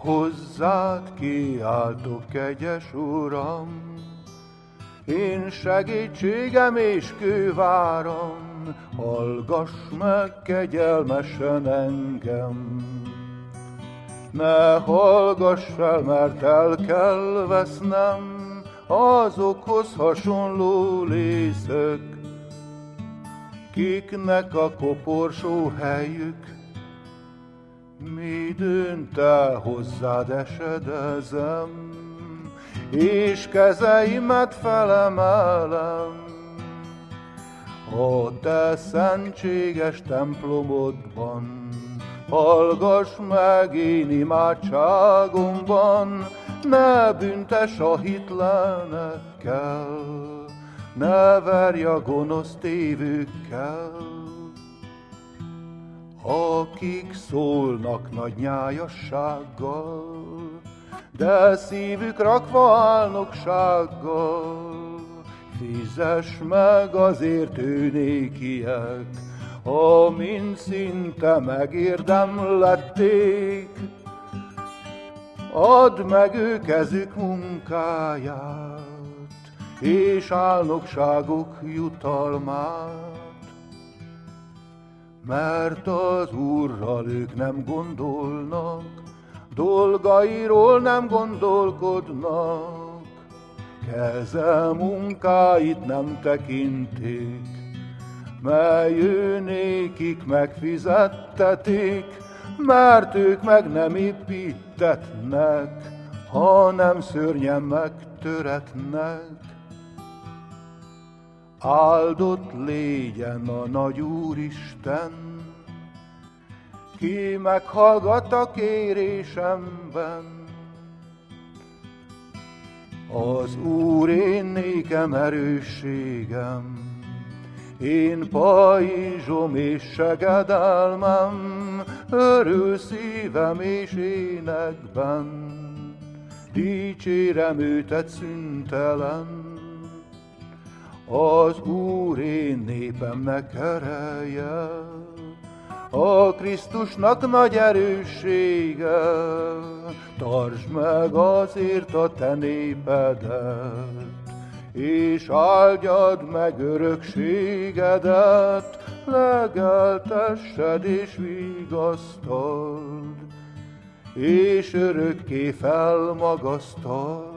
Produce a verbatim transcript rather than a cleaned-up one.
Hozzád kiáltok, kegyes Uram, én segítségem és kőváram, hallgass meg kegyelmesen engem. Ne hallgass fel, mert el kell vesznem azokhoz hasonló lészek, kiknek a koporsó helyük, midőn te hozzád esedezem, és kezeimet felemelem. A te szentséges templomodban, hallgass meg én imádságomban, ne büntess a hitlenekkel, ne verj a gonosz tévőkkel, akik szólnak nagy nyájassággal, de szívük rakva álnoksággal. Fizess meg azért őnékiek, amint szinte megérdemlették. Add meg ő kezük munkáját, és álnokságuk jutalmát, mert az Úrral ők nem gondolnak, dolgairól nem gondolkodnak, keze munkáit nem tekintik, mely ő nékik megfizettetik, mert ők meg nem építetnek, hanem szörnyen megtöretnek. Áldott légyen a nagy Úristen, ki meghallgat a kérésemben. Az Úr én nékem erősségem, én pajzsom és segedelmem, örül szívem és énekben, dicsérem őt szüntelen. Az Úr én népemnek ereje, a Krisztusnak nagy erőssége, tartsd meg azért a te népedet, és áldjad meg örökségedet, legeltessed és vigasztald, és örökké felmagasztald.